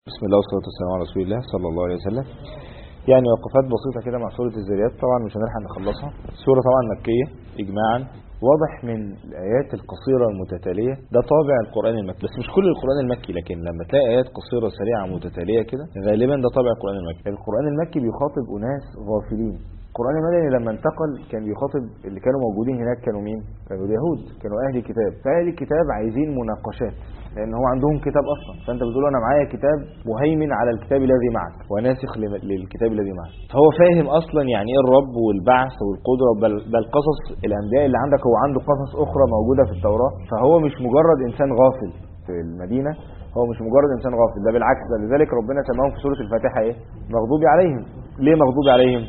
بسم الله والصلاة والسلام على رسول الله صلى الله عليه وسلم. يعني وقفات بسيطة كده مع سورة الذاريات، طبعا مش هنلحق نخلصها. سورة طبعا مكية إجماعا، واضح من الآيات القصيرة المتتالية ده طابع القرآن المكي، بس مش كل القرآن المكي، لكن لما تلاقي آيات قصيرة سريعة متتالية كده غالبا ده طابع القرآن المكي. القرآن المكي بيخاطب أناس غافلين. القرآن المدني لما انتقل كان بيخاطب اللي كانوا موجودين هناك. كانوا مين؟ كانوا اليهود، كانوا أهل الكتاب. فأهل الكتاب عايزين مناقشات، لأن هو عندهم كتاب أصلا. فأنت بتقول أنا معايا كتاب مهيمن على الكتاب الذي معك وناسخ للكتاب الذي معك. فهو فاهم أصلا يعني إيه الرب والبعث والقدرة، بل قصص الأنبياء اللي عندك هو عنده قصص أخرى موجودة في التوراة. فهو مش مجرد إنسان غافل في المدينة، هو مش مجرد إنسان غافل، ده بالعكس. لذلك ربنا سماهم في سورة الفاتحة إيه؟ مغضوب عليهم. ليه مغضوب عليهم؟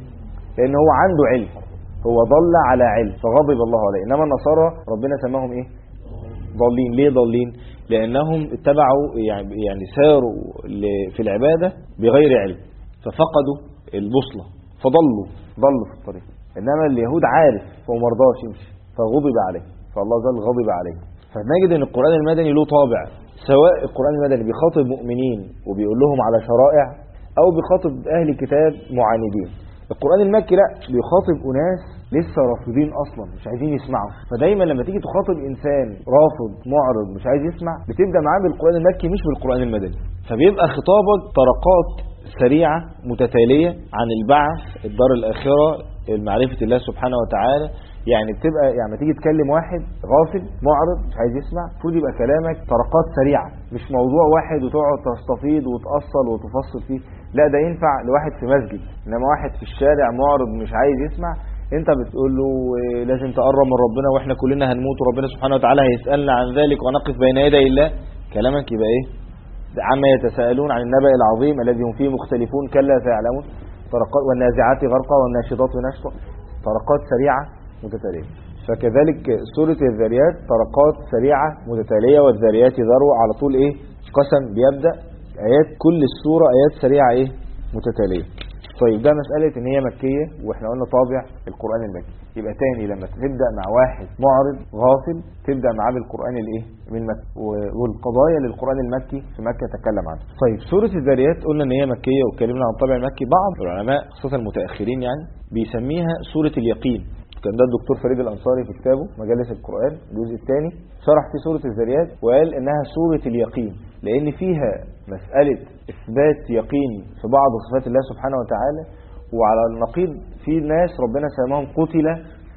لأن هو عنده علم، هو ضل على علم فغضب الله عليه. إنما النصارى ربنا سماهم إيه؟ ضالين. ليه ضالين؟ لأنهم اتبعوا يعني ساروا في العبادة بغير علم، ففقدوا البوصلة ضلوا في الطريق. إنما اليهود عارف فهو مرضاش يمشي فغضب عليه، فالله زال غضب عليه. فنجد أن القرآن المدني له طابع، سواء القرآن المدني بيخاطب مؤمنين وبيقول لهم على شرائع، أو بيخاطب أهل كتاب معاندين. القرآن المكي لا، بيخاطب أناس لسه رافضين أصلا، مش عايزين يسمعوا. فدايما لما تيجي تخاطب إنسان رافض معرض مش عايز يسمع، بتبدأ معاه بالقرآن المكي مش بالقرآن المدني. فبيبقى خطابك طرقات سريعة متتالية عن البعث، الدار الآخرة، معرفة الله سبحانه وتعالى. يعني بتبقى يعني تيجي تكلم واحد غافل معرض مش عايز يسمع، المفروض يبقى كلامك طرقات سريعة، مش موضوع واحد وتقعد تستفيض وتأصل وتفصل فيه. لا، ده ينفع لواحد في مسجد، انما واحد في الشارع معرض مش عايز يسمع، انت بتقول له لازم تقرب من ربنا واحنا كلنا هنموت وربنا سبحانه وتعالى هيسألنا عن ذلك ونقف بين يدي الله. كلامك يبقى ايه؟ عما يتساءلون عن النبأ العظيم الذي هم فيه مختلفون كلا سيعلمون. طرقات والنازعات غرقا والناشطات نشطا، طرقات سريعة متتالية. فكذلك سورة الذاريات طرقات سريعة متتالية، والذاريات ذروة. على طول ايه؟ قسم بيبدأ آيات كل السورة آيات سريعة ايه؟ متتالية. طيب ده مسألة ان هي مكية، واحنا قلنا طابع القرآن المكي. يبقى تاني لما تبدأ مع واحد معرض غافل تبدأ معاه بالقرآن الايه؟ من مكة، والقضايا للقرآن المكي في مكة تكلم عنها. طيب سورة الذاريات قلنا ان هي مكية واتكلمنا عن الطابع المكي. بعض العلماء خاصة المتأخرين يعني بيسميها سورة اليقين. كان ده الدكتور فريد الأنصاري في كتابه مجالس القرآن الجزء الثاني شرح في سورة الذاريات وقال انها سورة اليقين، لان فيها مسألة اثبات يقين في بعض صفات الله سبحانه وتعالى. وعلى النقيض في ناس ربنا سماهم قتل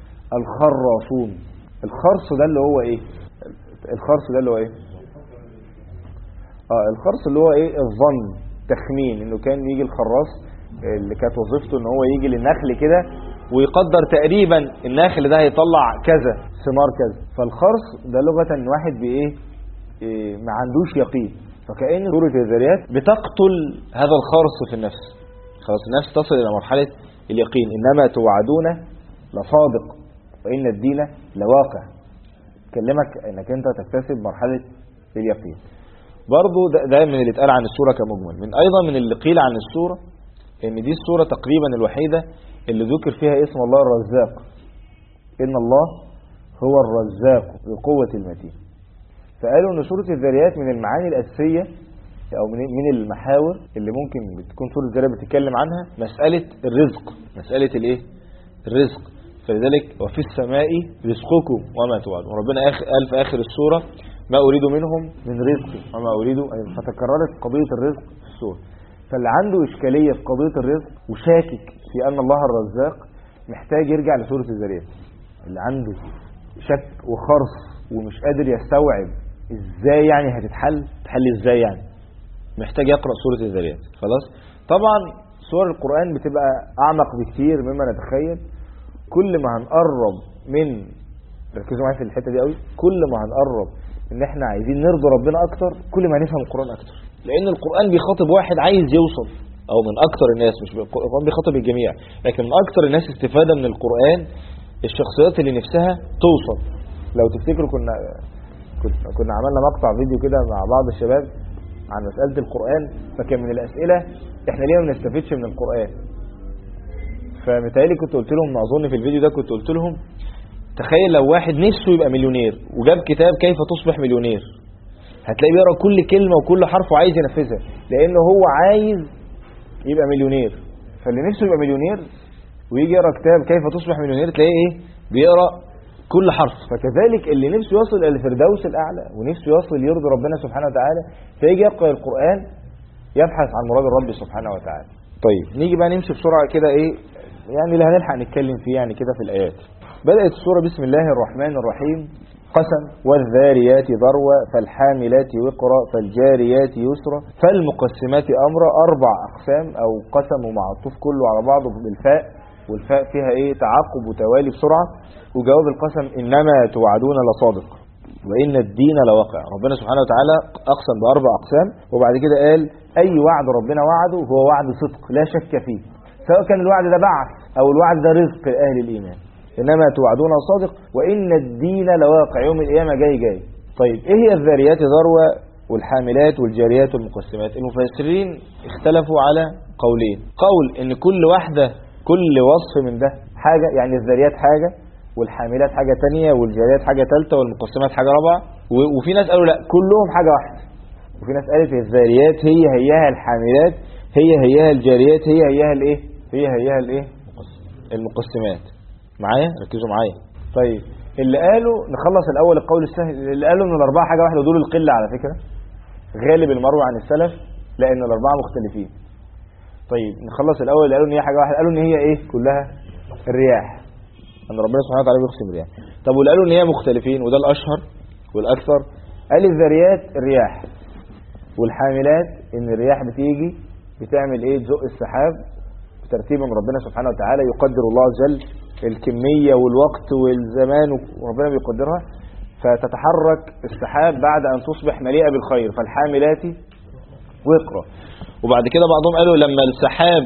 الخراصون. الخرص ده اللي هو ايه؟ الخرص ده اللي هو ايه؟ الخرص اللي هو ايه؟ الظن، تخمين. انه كان يجي الخراص اللي كانت وظيفته ان هو يجي للنخل كده ويقدر تقريبا النخل ده هيطلع كذا ثمار كذا. فالخرص ده لغة واحد بايه؟ ما عندوش يقين. فكأن سورة الذاريات بتقتل هذا الخرص في النفس. خلاص النفس تصل إلى مرحلة اليقين. إنما توعدون لصادق وإن الدين لواقع. تكلمك إنك أنت تكتسب مرحلة اليقين. برضو ده من اللي اتقال عن السورة كمجمل. من أيضا من اللي قيل عن السورة إن دي السورة تقريبا الوحيدة اللي ذكر فيها اسم الله الرزاق. إن الله هو الرزاق ذو قوة المتين. فقالوا ان سورة الذاريات من المعاني الأساسية او من المحاور اللي ممكن تكون سورة الذاريات بتتكلم عنها مسألة الرزق، مسألة الايه؟ الرزق. فلذلك وفي السماء رزقكم وما توعدون. ربنا قال في آخر السورة ما أريد منهم من رزق وما أريد. فتكررت قضية الرزق في السورة. فاللي عنده إشكالية في قضية الرزق وشاكك في أن الله الرزاق محتاج يرجع لسورة الذاريات. اللي عنده شك وخرص ومش قادر يستوعب ازاي يعني هتتحل ازاي يعني، محتاج يقرأ سورة الذاريات. خلاص. طبعا سور القرآن بتبقى اعمق بكتير مما نتخيل. كل ما هنقرب من، ركزوا معايا في الحتة دي قوي، كل ما هنقرب ان احنا عايزين نرضي ربنا اكتر كل ما هنفهم القرآن اكتر. لان القرآن بيخاطب واحد عايز يوصل، او من اكتر الناس، مش القرآن بيخاطب الجميع، لكن من اكتر الناس استفادة من القرآن الشخصيات اللي نفسها توصل. لو تفتكروا كنا عملنا مقطع فيديو كده مع بعض الشباب عن مسألة القرآن. فكان من الأسئلة احنا ليه ما بنستفدش من القرآن. فمتهيألي كنت قلت لهم، أظن في الفيديو ده كنت قلت لهم تخيل لو واحد نفسه يبقى مليونير وجاب كتاب كيف تصبح مليونير، هتلاقيه بيقرا كل كلمه وكل حرف وعايز ينفذها، لانه هو عايز يبقى مليونير. فاللي نفسه يبقى مليونير ويجي يقرا كتاب كيف تصبح مليونير تلاقيه ايه بيقرا كل حرف. فكذلك اللي نفسه يصل الى الفردوس الاعلى ونفسه يصل يرضي ربنا سبحانه وتعالى فيجي يقرا القران يبحث عن مراد الرب سبحانه وتعالى. طيب نيجي بقى نمشي بسرعه كده ايه يعني اللي هنلحق نتكلم فيه يعني كده في الايات. بدات السوره بسم الله الرحمن الرحيم. قسم والذاريات ذروه فالحاملات وقرا فالجاريات يسرا فالمقسمات امرا. 4 اقسام او قسم ومعطوف كله على بعضه بالفاء، والفاء فيها ايه تعقب وتوالي بسرعه. وجواب القسم انما توعدون لصادق وان الدين لواقع. ربنا سبحانه وتعالى اقسم ب4 اقسام وبعد كده قال اي وعد ربنا وعده هو وعد صدق لا شك فيه، سواء كان الوعد ده بعث او الوعد ده رزق لاهل الايمان. انما توعدون صادق وان الدين لواقع، يوم القيامه جاي. طيب ايه هي الذاريات ذروه والحاملات والجاريات والمقسمات؟ المفسرين اختلفوا على قولين. قول ان كل واحده كل وصف من ده حاجه، يعني الذاريات حاجه والحاملات حاجه ثانيه والجاريات حاجه ثالثه والمقسمات حاجه رابعه. وفي ناس قالوا لا كلهم حاجه واحده، وفي ناس قالت الذاريات هيها الحاملات هيها الجاريات هيها الايه هيها الايه المقسمات. معايا ركزوا معايا. طيب اللي قالوا نخلص الاول القول السهل. اللي قالوا ان الاربعه حاجه واحده ودول القله على فكره غالب المروي عن السلف لان الاربعه مختلفين. طيب نخلص الاول. اللي قالوا ان هي حاجه واحده قالوا ان هي ايه كلها الرياح، ان ربنا سبحانه وتعالى بيقسم الرياح. طب واللي قالوا ان هي مختلفين وده الاشهر والاكثر قال الذاريات الرياح والحاملات ان الرياح بتيجي بتعمل ايه تزق السحاب بترتيب من ربنا سبحانه وتعالى يقدر الله عز وجل الكمية والوقت والزمان وربنا بيقدرها فتتحرك السحاب بعد أن تصبح مليئة بالخير فالحاملات وقرا. وبعد كده بعضهم قالوا لما السحاب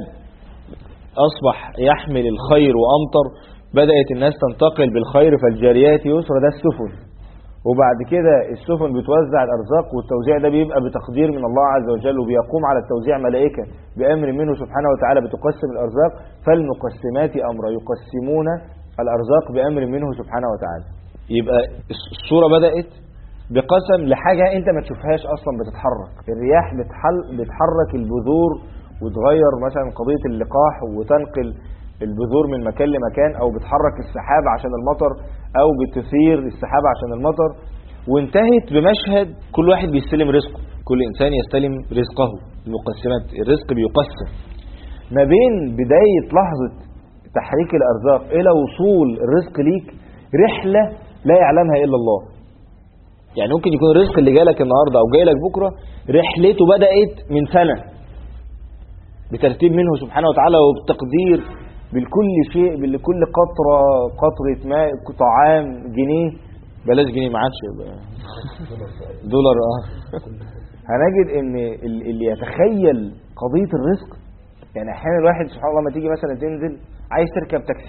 أصبح يحمل الخير وأمطر بدأت الناس تنتقل بالخير فالجاريات يسرا، ده السفن. وبعد كده السفن بتوزع الأرزاق والتوزيع ده بيبقى بتقدير من الله عز وجل وبيقوم على التوزيع ملائكة بأمر منه سبحانه وتعالى بتقسم الأرزاق. فالمقسمات أمرا يقسمون الأرزاق بأمر منه سبحانه وتعالى. يبقى السورة بدأت بقسم لحاجة أنت ما تشوفهاش أصلا بتتحرك. الرياح بتحرك البذور وتغير مثلا قضية اللقاح وتنقل البذور من مكان لمكان، او بتحرك السحاب عشان المطر او بتثير السحاب عشان المطر. وانتهت بمشهد كل واحد بيستلم رزقه، كل انسان يستلم رزقه. المقسمات الرزق بيقسم ما بين بداية لحظة تحريك الارزاق الى وصول الرزق ليك رحلة لا يعلمها الا الله. يعني ممكن يكون الرزق اللي جالك النهاردة او جايلك بكرة رحلته بدأت من سنة بترتيب منه سبحانه وتعالى وبتقدير بالكل شيء بكل قطرة ماء طعام جنيه بلاش جنيه ما عادش دولار هنجد ان اللي يتخيل قضية الرزق يعني احيانا الواحد سبحان الله لما تيجي مثلا تنزل عايز تركب تاكسي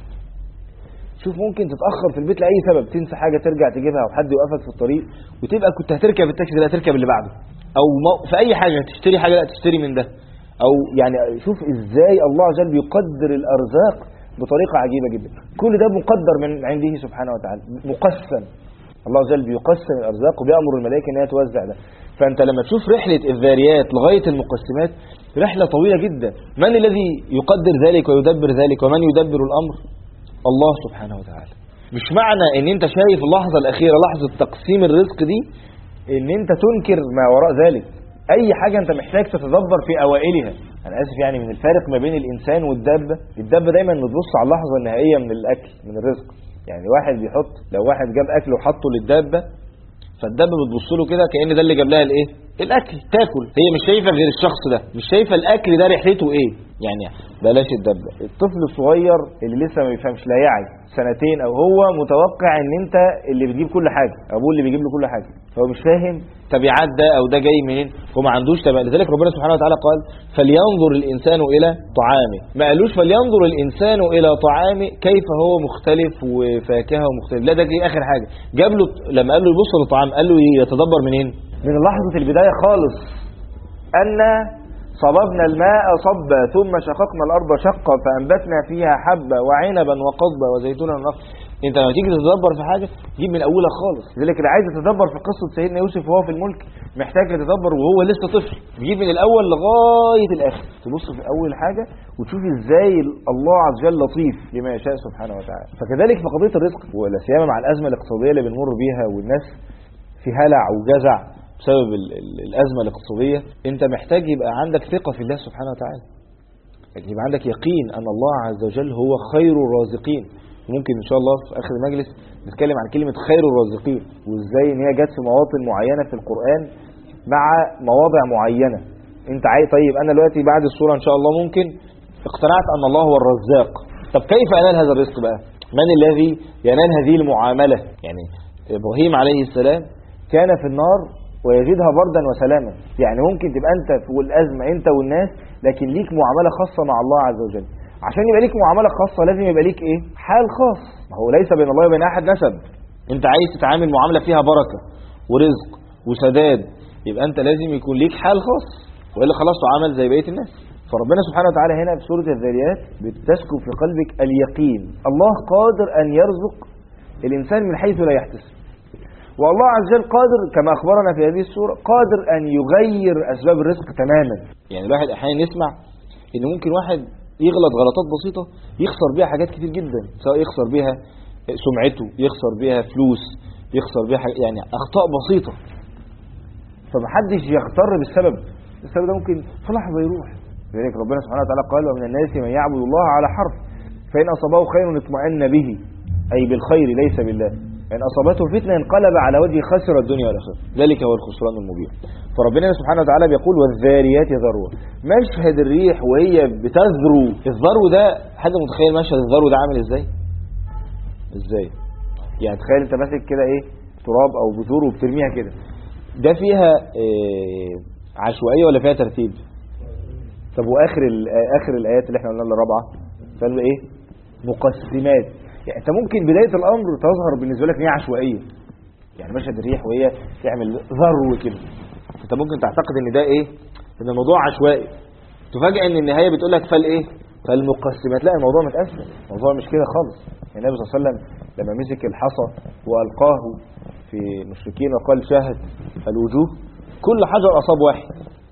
شوف ممكن تتأخر في البيت لأي سبب تنسى حاجة ترجع تجيبها او حد يوقفك في الطريق وتبقى كنت هتركب التاكسي لا تركب اللي بعده او في اي حاجة تشتري حاجة لا تشتري من ده او يعني شوف ازاي الله عز وجل بيقدر الارزاق بطريقة عجيبة جدا. كل ده مقدر من عنده سبحانه وتعالى مقسم. الله عز وجل بيقسم الارزاق وبيأمر الملائكة ان هي توزع ده. فانت لما تشوف رحلة الذاريات لغاية المقسمات رحلة طويلة جدا. من الذي يقدر ذلك ويدبر ذلك ومن يدبر الامر؟ الله سبحانه وتعالى. مش معنى ان انت شايف اللحظة الاخيرة لحظة تقسيم الرزق دي ان انت تنكر ما وراء ذلك. اي حاجة انت محتاج تتدبر في اوائلها. انا اسف يعني من الفارق ما بين الانسان والدابة. الدابة دايما بتبص على اللحظة النهائية من الاكل من الرزق. يعني واحد بيحط لو واحد جاب اكل وحطه للدابة فالدابة بتبص له كده كأن ده اللي جاب لها الايه الاكل تاكل. هي مش شايفة غير الشخص ده مش شايفة الاكل ده ريحته ايه. يعني بلاش الدابة الطفل الصغير اللي لسه ما بيفهمش لا يعي سنتين او هو متوقع ان انت اللي بتجيب كل حاجة ابوه اللي بيجيب له كل حاجة فهو مش فاهم تبعات ده او ده جاي منين هو ما عندوش تبع. لذلك ربنا سبحانه وتعالى قال فلينظر الانسان الى طعامه ما قالوش فلينظر الانسان الى طعامه كيف هو مختلف وفاكهه ومختلف لا ده جاي اخر حاجة جاب له لما قال له يبص للطعام قال له يتدبر منين من لحظة البداية خالص أن صببنا الماء صبا ثم شققنا الأرض شقا فأنبتنا فيها حبا وعنبا وقضبا وزيتونا ونخلا. انت لما تيجي تتدبر في حاجه تجيب من اولها خالص. لذلك اللي عايز يتدبر في قصه سيدنا يوسف وهو في الملك محتاج يتدبر وهو لسه طفل، تجيب من الاول لغايه الاخر، تبص في اول حاجه وتشوف ازاي الله عز وجل لطيف لما يشاء سبحانه وتعالى. فكذلك في قضيه الرزق، ولا سيما مع الازمه الاقتصاديه اللي بنمر بيها والناس في هلع وجزع بسبب الازمه الاقتصاديه، انت محتاج يبقى عندك ثقه في الله سبحانه وتعالى، يعني يبقى عندك يقين ان الله عز وجل هو خير الرازقين. ممكن ان شاء الله في اخر المجلس نتكلم عن كلمه خير الرازقين وازاي ان هي جت في مواطن معينه في القران مع مواضع معينه. انت عايز طيب انا دلوقتي بعد السوره ان شاء الله ممكن اقتنعت ان الله هو الرزاق، طب كيف انال هذا الرزق بقى؟ من الذي ينال هذه المعامله؟ يعني ابراهيم عليه السلام كان في النار ويجدها بردا وسلاما، يعني ممكن تبقى انت في الازمه انت والناس لكن ليك معامله خاصه مع الله عز وجل. عشان يبقى ليك معامله خاصه لازم يبقى ليك ايه؟ حال خاص. ما هو ليس بين الله وبين احد نسب. انت عايز تتعامل معامله فيها بركه ورزق وسداد، يبقى انت لازم يكون ليك حال خاص، والا خلاص تعامل زي بقيه الناس. فربنا سبحانه وتعالى هنا في سوره الذاريات بتسكب في قلبك اليقين، الله قادر ان يرزق الانسان من حيث لا يحتسب، والله عز وجل قادر كما اخبرنا في هذه السوره قادر ان يغير اسباب الرزق تماما. يعني الواحد احيانا يسمع ان ممكن واحد يغلط غلطات بسيطة يخسر بيها حاجات كتير جدا، سواء يخسر بيها سمعته، يخسر بيها فلوس، يخسر بيها يعني أخطاء بسيطة. فمحدش يغتر بالسبب، السبب ده ممكن في لحظة يروح. لذلك ربنا سبحانه وتعالى قال ومن الناس من يعبد الله على حرف فإن أصابه خير اطمأن به، أي بالخير ليس بالله، إن أصابته فتنة انقلب على وجهه خسر الدنيا والآخرة، ذلك هو الخسران المبين. فربنا سبحانه وتعالى بيقول والذاريات ذروا، مشهد الريح وهي بتذرو، الذرو ده حد متخيل مشهد الذرو ده عامل ازاي؟ يعني تخيل انت ماسك كده ايه تراب او بذور وبترميها كده، ده فيها عشوائية ولا فيها ترتيب؟ طب واخر الايات اللي احنا قلنا الرابعه قالوا ايه؟ مقسمات. يعني انت ممكن بدايه الامر تظهر بالنسبه لك ان هي عشوائيه، يعني مشهد الريح وهي تعمل ذرو كده، انت ممكن تعتقد ان ده ايه؟ ان الموضوع عشوائي، تفاجئ ان النهايه بتقول لك فالمقسمات، لا الموضوع متقسم، الموضوع مش كده خالص. النبي صلى الله عليه وسلم لما مسك الحصى والقاه في المشركين وقال شاهد الوجوه، كل حجر اصاب واحد،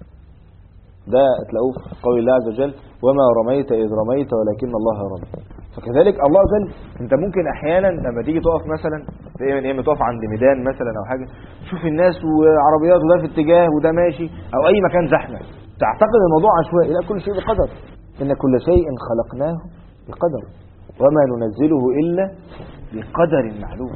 ده تلاقوه في قول الله عز وجل وما رميت اذ رميت ولكن الله رمى. فكذلك الله عز وجل انت ممكن احيانا لما تيجي تقف مثلا اما تقف عند ميدان مثلا او حاجه، تشوف الناس وعربيات وده في اتجاه وده ماشي او اي مكان زحمه، تعتقد الموضوع عشوائي، لا كل شيء بقدر، ان كل شيء خلقناه بقدر وما ننزله الا بقدر معلوم.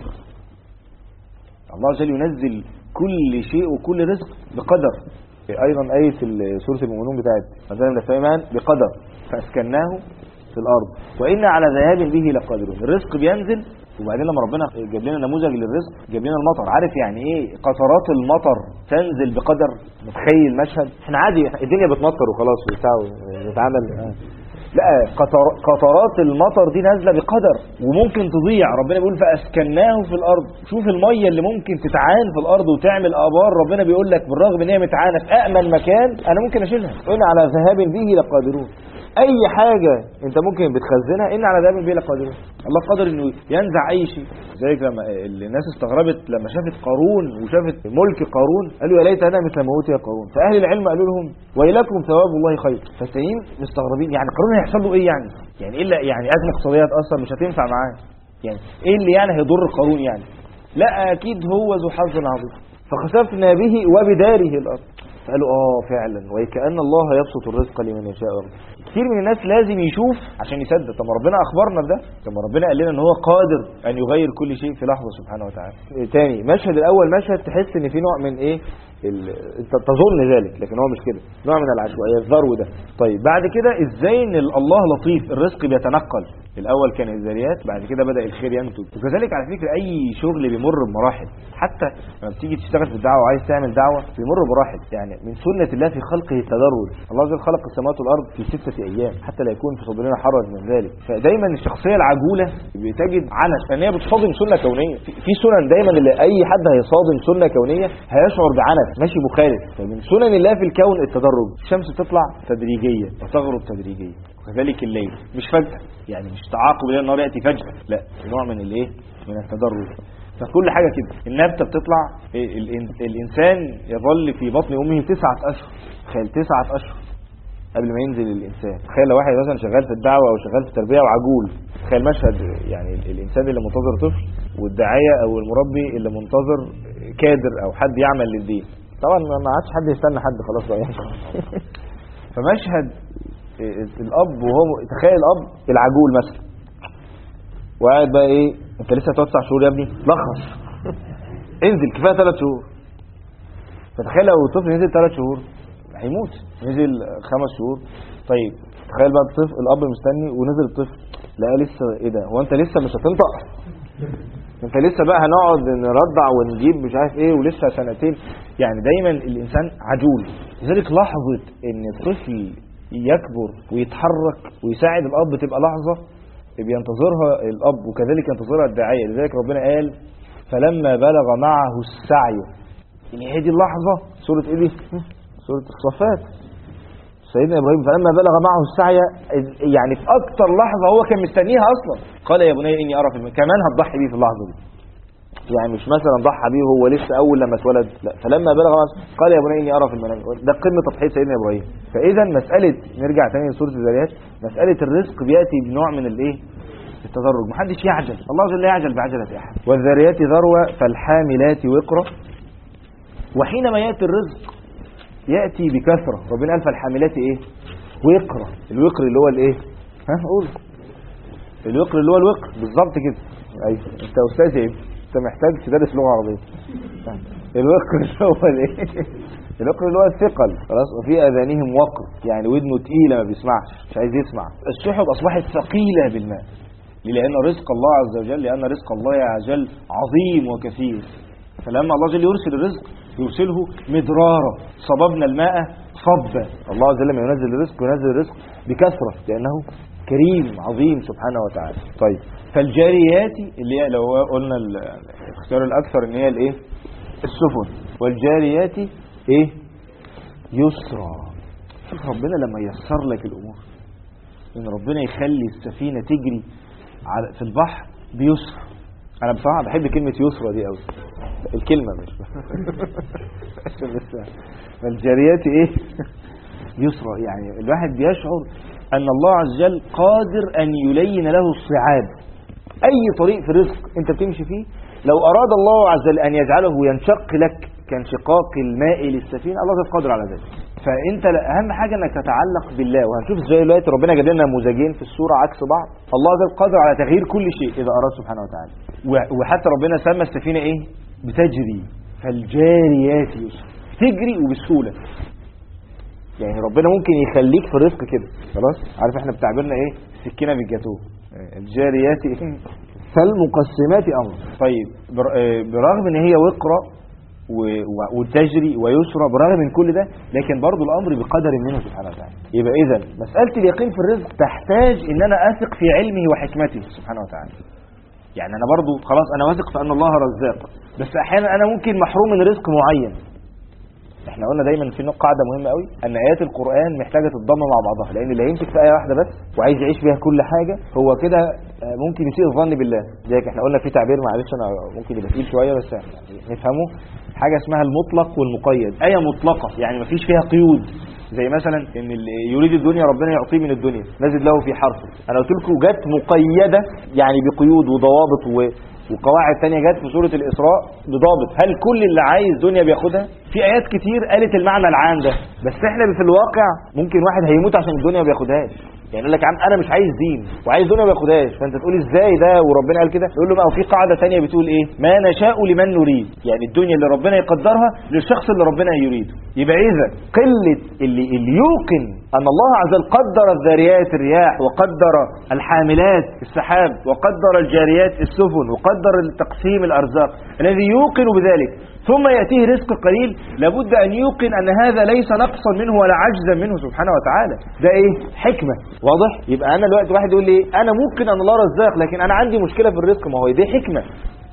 الله عز وجل ينزل كل شيء وكل رزق بقدر. ايضا ايه سوره المؤمنون بتاعت مثلا لسليمان بقدر فاسكناه في الارض وانا على ذهاب به لقادرون. الرزق بينزل، وبعدين لما ربنا جاب لنا نموذج للرزق جاب لنا المطر، عارف يعني ايه قطرات المطر تنزل بقدر؟ متخيل المشهد؟ احنا عادي الدنيا بتمطر وخلاص وبتاع ونتعامل لا، قطرات المطر دي نازله بقدر وممكن تضيع. ربنا بيقول فاسكناه في الارض، شوف الميه اللي ممكن تتعان في الارض وتعمل ابار، ربنا بيقول لك بالرغم ان هي متعانه في امن مكان انا ممكن اشيلها، وان على ذهاب به لقادرون. اي حاجه انت ممكن بتخزنها ان على ذهاب به لقادرون، الله قادر انه ينزع اي شيء. زي لما الناس استغربت لما شافت قارون وشافت ملك قارون قالوا يا ليت انا مثل ما اوتي قارون، فاهل العلم قالوا لهم ويلكم ثواب الله خير. فالتانيين مستغربين يعني قارون هيحصل له ايه؟ يعني ايه اللي يعني ازمه اقتصاديه اصلا مش هتنفع معاه، يعني ايه اللي يعني هيضر قارون يعني؟ لا اكيد هو ذو حظ عظيم. فخسفنا به وبداره الارض، قالوا فعلا وكأن الله يبسط الرزق لمن يشاء ويقدر. كتير من الناس لازم يشوف عشان يصدق. طب ربنا اخبرنا بده، طب ربنا قال لنا ان هو قادر ان يغير كل شيء في لحظه سبحانه وتعالى. تاني مشهد الاول مشهد تحس ان في نوع من ايه انت تظن ذلك لكن هو مش كده، نوع من العشوائيه الذرو ده. طيب بعد كده ازاي ان الله لطيف، الرزق بيتنقل. الاول كان الذريات، بعد كده بدا الخير ينتج. وكذلك على فكره اي شغل بيمر بمراحل، حتى لما بتيجي تشتغل في الدعوه وعايز تعمل دعوه بيمر بمراحل. يعني من سنه الله في خلقه التدرج، الله عز وجل خلق السماوات والارض في 6 ايام حتى لا يكون في صدورنا حرج من ذلك. فدايما الشخصيه العجوله بتجد عنس لان هي بتصادم سنه كونيه. في سنن دايما اللي اي حد هيصادم سنه كونيه هيشعر بعنس، ماشي مخالف. فمن سنن الله في الكون التدرج، الشمس تطلع تدريجية وتغرب تدريجية، وكذلك الليل مش فجأة، يعني مش تعاقب الليل النهار يأتي فجأة، لا نوع من الايه، من التدرج. فكل حاجة كده، النبتة بتطلع، الإنسان يظل في بطن أمه 9 أشهر، تخيل 9 أشهر قبل ما ينزل الإنسان. تخيل لو واحد مثلا شغال في الدعوة أو شغال في التربية وعجول، تخيل مشهد يعني الإنسان اللي منتظر طفل، والداعية أو المربي اللي منتظر كادر أو حد يعمل للدين. طبعا ما عادش حد يستنى حد خلاص بقى يعني. فمشهد الأب وهو، تخيل الأب العجول مثلا وقاعد بقى ايه، انت لسه هتقعد 9 شهور يا ابني، لخص انزل كفايه 3 شهور. فتخيل لو الطفل نزل 3 شهور هيموت، نزل 5 شهور. طيب تخيل بقى الطفل، الاب مستني ونزل الطفل لا لسه، ايه ده، هو انت لسه مش هتنطق، انت لسه بقى هنقعد نرضع ونجيب مش عارف ايه ولسه سنتين. يعني دايما الانسان عجول. لذلك لحظه ان الطفل يكبر ويتحرك ويساعد الاب تبقى لحظه بينتظرها الاب، وكذلك ينتظرها الداعيه. لذلك ربنا قال فلما بلغ معه السعي، يعني هي دي اللحظه. سوره ايه دي؟ سوره الصفات. سيدنا ابراهيم فلما بلغ معه السعي، يعني في اكتر لحظه هو كان مستنيها اصلا، قال يا بني اني ارى في كمان هتضحي بيه في اللحظه دي، يعني مش مثلا ضحى بيه وهو لسه اول لما اتولد، لا، فلما بلغ قال يا بني اني ارى في المنام. ده قمه تضحيه سيدنا ابراهيم. فاذا مساله، نرجع تاني لسوره الذاريات، مساله الرزق بياتي بنوع من الايه، التدرج. محدش يعجل، الله جل لا يعجل بعجله احد. والذاريات ذروه فالحاملات وقرا. وحينما ياتي الرزق ياتي بكثره. ربنا قال فالحاملات ايه، وقرا. الوقر اللي هو الايه، قول الوقر اللي هو الوقر بالظبط كده. ايوه انت استاذ ايه، انت محتاج تدرس لغه عربيه. الوقر اللي هو الايه، الوقر اللي هو الثقل، خلاص. وفي اذانهم وقر، يعني ودنه تقيله ما بيسمعش، مش عايز يسمع. السحب اصبحت ثقيله بالماء، لان رزق الله عز وجل، لان رزق الله عز وجل عظيم وكثير. فلما الله جل يرسل الرزق يرسله مدرارا، صببنا الماء صبا. الله عز وجل لما ينزل الرزق ينزل الرزق بكثره، لانه كريم عظيم سبحانه وتعالى. طيب فالجاريات اللي هي لو قلنا الاختيار الاكثر ان هي الايه، السفن. والجاريات ايه، يسرا. شوف ربنا لما يسر لك الامور، ان ربنا يخلي السفينه تجري في البحر بيسر. انا بصراحه بحب كلمه يسرا دي قوي، الكلمه مش فالجاريات ايه، يسرا. يعني الواحد بيشعر ان الله عز وجل قادر ان يلين له الصعاب. اي طريق في الرزق انت بتمشي فيه، لو اراد الله عز وجل ان يجعله ينشق لك كانشقاق الماء للسفينه، الله عز وجل قادر على ذلك. فانت اهم حاجه انك تتعلق بالله. وهنشوف ازاي دلوقتي ربنا جاب لنا نموذجين في السوره عكس بعض. الله عز وجل قادر على تغيير كل شيء اذا اراد سبحانه وتعالى. وحتى ربنا سمى السفينه ايه، بتجري. فالجاريات يسرا، تجري وبسهوله. يعني ربنا ممكن يخليك في الرزق كده، خلاص. عارف احنا بتعبيرنا ايه، السكينه بالجاتوه. الجاريات فالمقسمات امر. طيب برغم ان هي وقرة وتجري ويسرى، برغم من كل ده لكن برضو الامر بقدر منه سبحانه وتعالى. يبقى اذا مساله اليقين في الرزق تحتاج ان انا اثق في علمه وحكمته سبحانه وتعالى. يعني انا برضو خلاص انا واثق في ان الله رزاق، بس احيانا انا ممكن محروم من رزق معين. احنا قلنا دايما في قاعده مهمه قوي، ان ايات القران محتاجه تتضم مع بعضها، لان اللي هيمسك في ايه واحده بس وعايز يعيش بيها كل حاجه هو كده ممكن يسيء الظن بالله. زي احنا قلنا في تعبير، معلش انا ممكن يبقى تقيل شويه بس يعني نفهمه، حاجه اسمها المطلق والمقيد. ايه مطلقه يعني مفيش فيها قيود، زي مثلا ان اللي يريد الدنيا ربنا يعطيه من الدنيا، نزد له في حرفه. انا قلت لكم جت مقيده يعني بقيود وضوابط وقواعد تانية جت في سورة الإسراء بضابط. هل كل اللي عايز دنيا بياخدها؟ في آيات كتير قالت المعنى العام ده، بس احنا في الواقع ممكن واحد هيموت عشان الدنيا ما بياخدهاش. يعني يقول لك يا عم انا مش عايز دين وعايز دنيا ما بياخدهاش، فانت تقول ازاي ده وربنا قال كده؟ يقول له بقى في قاعده ثانيه بتقول ايه، ما نشاء لمن نريد. يعني الدنيا اللي ربنا يقدرها للشخص اللي ربنا يريده. يبقى اذا قله اللي يوقن ان الله عز وجل قدر الذاريات الرياح، وقدر الحاملات السحاب، وقدر الجاريات السفن، وقدر تقسيم الارزاق، الذي يوقن بذلك ثم يأتيه رزق قليل، لابد أن يوقن أن هذا ليس نقصا منه ولا عجزا منه سبحانه وتعالى. ده إيه؟ حكمة. واضح؟ يبقى أنا دلوقتي واحد يقول لي أنا ممكن أن الله رزاق لكن أنا عندي مشكلة في الرزق، ما هو دي حكمة.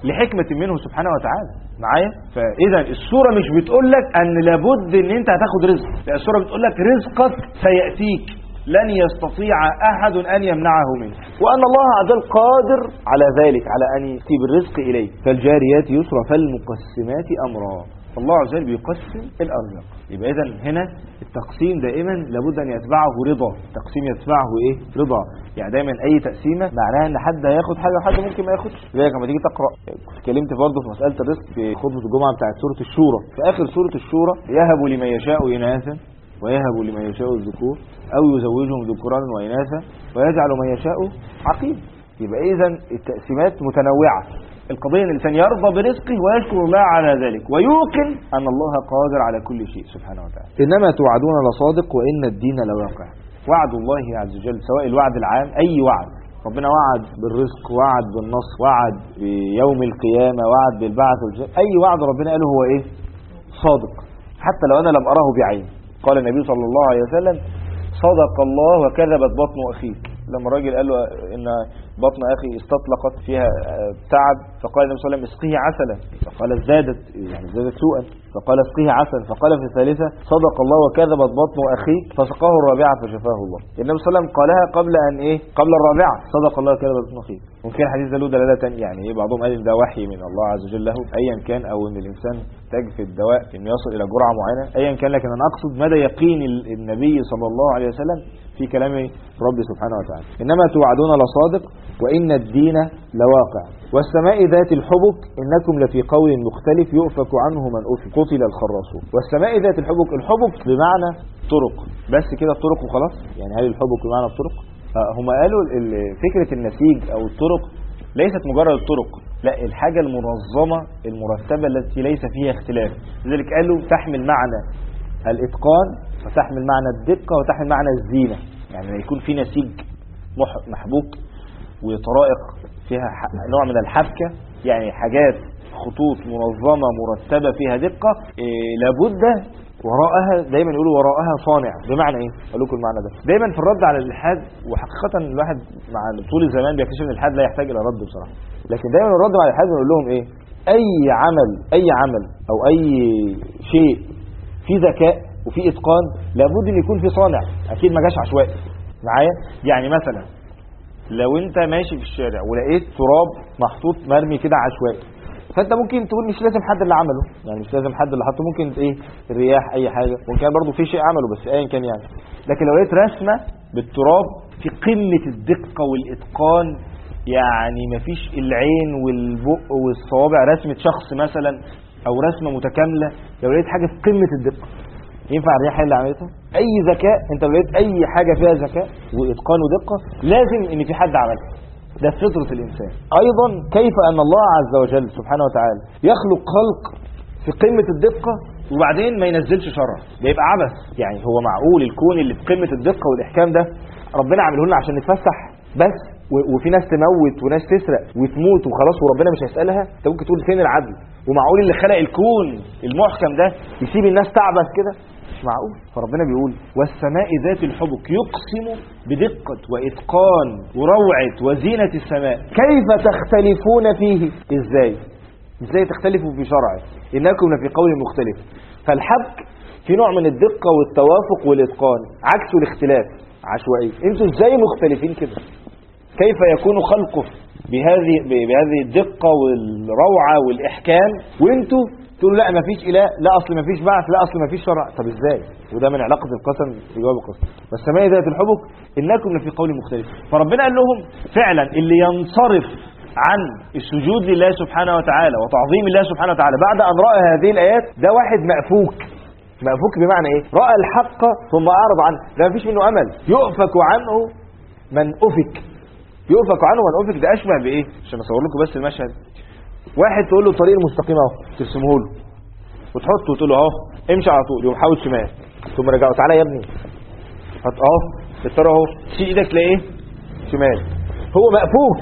لحكمة منه سبحانه وتعالى معايا. فإذا السورة مش بتقول لك أن لابد أن أنت هتاخد رزق، لا السورة بتقول لك رزقك سيأتيك لن يستطيع أحد أن يمنعه منه، وأن الله عز وجل قادر على ذلك، على أن يأتي بالرزق إليه. فالجاريات يسرا فالمقسمات أمرا، الله عز وجل بيقسم الأرزاق. يبقى إذن هنا التقسيم دائما لابد أن يتبعه رضا، التقسيم يتبعه إيه؟ رضا. يعني دايما أي تقسيمة معناها أن حد هياخد حاجة وحد ممكن ما ياخدش. لذلك لما تيجي تقرأ، اتكلمت برضه في مسألة الرزق في خطبة الجمعة بتاعت سورة الشورى، في آخر سورة الشورى يهب لمن يشاء إناثا ويهب لمن يشاء الذكور أو يزوجهم ذكرانا وإناثا ويجعل من يشاء عقيم. يبقى إذن التقسيمات متنوعة. القضية ان الانسان يرضى برزقه ويشكر الله على ذلك ويوقن ان الله قادر على كل شيء سبحانه وتعالى. انما توعدون لصادق وان الدين لواقع. وعد الله عز وجل سواء الوعد العام، اي وعد ربنا وعد بالرزق، وعد بالنصر، وعد بيوم القيامة، وعد بالبعث والجنة، اي وعد ربنا قاله هو ايه؟ صادق، حتى لو انا لم اراه بعيني. قال النبي صلى الله عليه وسلم صدق الله وكذبت بطن اخيك. لما الراجل قال له ان بطن اخي استطلقت فيها تعب، فقال النبي صلى الله عليه وسلم اسقيه عسلا، فقال ازدادت سوءا، فقال اسقيه عسلا، فقال في الثالثة صدق الله وكذبت بطن اخيك، فسقاه الرابعة فشفاه الله. النبي صلى الله عليه وسلم قالها قبل ان ايه؟ قبل الرابعة، صدق الله وكذبت بطن اخيك. ممكن الحديث ده له دلالة يعني ايه؟ بعضهم قال ان ده وحي من الله عز وجل له ايا كان، او ان الانسان يحتاج في الدواء انه يصل الى جرعة معينة ايا كان، لكن انا اقصد مدى يقين النبي صلى الله عليه وسلم في كلام رب سبحانه وتعالى. إنما توعدون لصادق وإن الدين لواقع والسماء ذات الحبك إنكم لفي قول مختلف يؤفك عنه من أفك قتل الخراصون. والسماء ذات الحبك، الحبك بمعنى طرق، بس كده الطرق وخلاص. يعني هل الحبك بمعنى الطرق؟ هم قالوا فكرة النسيج أو الطرق ليست مجرد الطرق، لا الحاجة المنظمة المرتبة التي ليس فيها اختلاف. لذلك قالوا تحمل معنى الإتقان وتحمل معنى الدقة وتحمل معنى الزينة. يعني يكون في نسيج محبوك وطرائق فيها نوع من الحبكة، يعني حاجات خطوط منظمة مرتبة فيها دقة، لابد وراءها، دايما يقولوا وراءها صانع. بمعنى ايه؟ اقول لكم المعنى ده دايما في الرد على الالحاد. وحقيقة الواحد مع طول الزمان بيكتشف ان الالحاد لا يحتاج الى رد بصراحة، لكن دايما الرد على الالحاد بنقول لهم ايه؟ اي عمل او اي شيء في ذكاء وفي اتقان لابد ان يكون في صانع، اكيد ما جاش عشوائي معايا. يعني مثلا لو انت ماشي في الشارع ولقيت تراب محطوط مرمي كده عشوائي، فانت ممكن تقول مش لازم حد اللي عمله، يعني مش لازم حد اللي حطه، ممكن ايه؟ الرياح، اي حاجه، ممكن برضه في شيء عمله بس ايا كان يعني. لكن لو لقيت رسمه بالتراب في قمه الدقه والاتقان، يعني مفيش العين والبق والصوابع رسمه شخص مثلا او رسمه متكامله، لو لقيت حاجه في قمه الدقه ينفع الرياح اللي عملتها؟ اي ذكاء، انت لو لقيت اي حاجه فيها ذكاء واتقان ودقه لازم ان في حد عملها، ده فطره الانسان. ايضا كيف ان الله عز وجل سبحانه وتعالى يخلق خلق في قمه الدقه وبعدين ما ينزلش شرع؟ ده يبقى عبث. يعني هو معقول الكون اللي في قمه الدقه والاحكام ده ربنا عامله لنا عشان نتفسح بس؟ وفي ناس تموت وناس تسرق وتموت وخلاص وربنا مش هيسألها؟ انت ممكن تقول فين العدل؟ ومعقول اللي خلق الكون المحكم ده يسيب الناس تعبث كده؟ مش معقول. فربنا بيقول والسماء ذات الحبك، يقسم بدقة وإتقان وروعة وزينة السماء، كيف تختلفون فيه؟ ازاي تختلفوا في شرعه؟ إنكم لفي قول مختلف. فالحبك في نوع من الدقة والتوافق والإتقان، عكس الاختلاف عشوائي. انتوا ازاي مختلفين كده؟ كيف يكون خلقه بهذه الدقة والروعة والإحكام وانتوا تقولوا لا مفيش إله، لا أصل مفيش بعث، لا أصل مفيش شرع؟ طب ازاي؟ وده من علاقة القسم في جواب القسم. والسماء ذات الحبك إنكم لفي قول مختلف. فربنا قال لهم فعلا اللي ينصرف عن السجود لله سبحانه وتعالى وتعظيم الله سبحانه وتعالى بعد أن رأى هذه الآيات، ده واحد مأفوك بمعنى ايه؟ رأى الحق ثم أعرض عنه، ده مفيش منه أمل. يؤفك عنه من أفك، يؤفك عنه من أفك. ده أشبه بإيه؟ عشان أصور لكم بس المشهد. واحد تقول له الطريق المستقيم اهو، ترسمه له وتحطه وتقول له اهو امشي على طول، يقوم حاول شمال، ثم رجعه تعالى يا ابني حط اهو الطريق اهو، شيل ايدك تلاقيه شمال. هو مأفوك.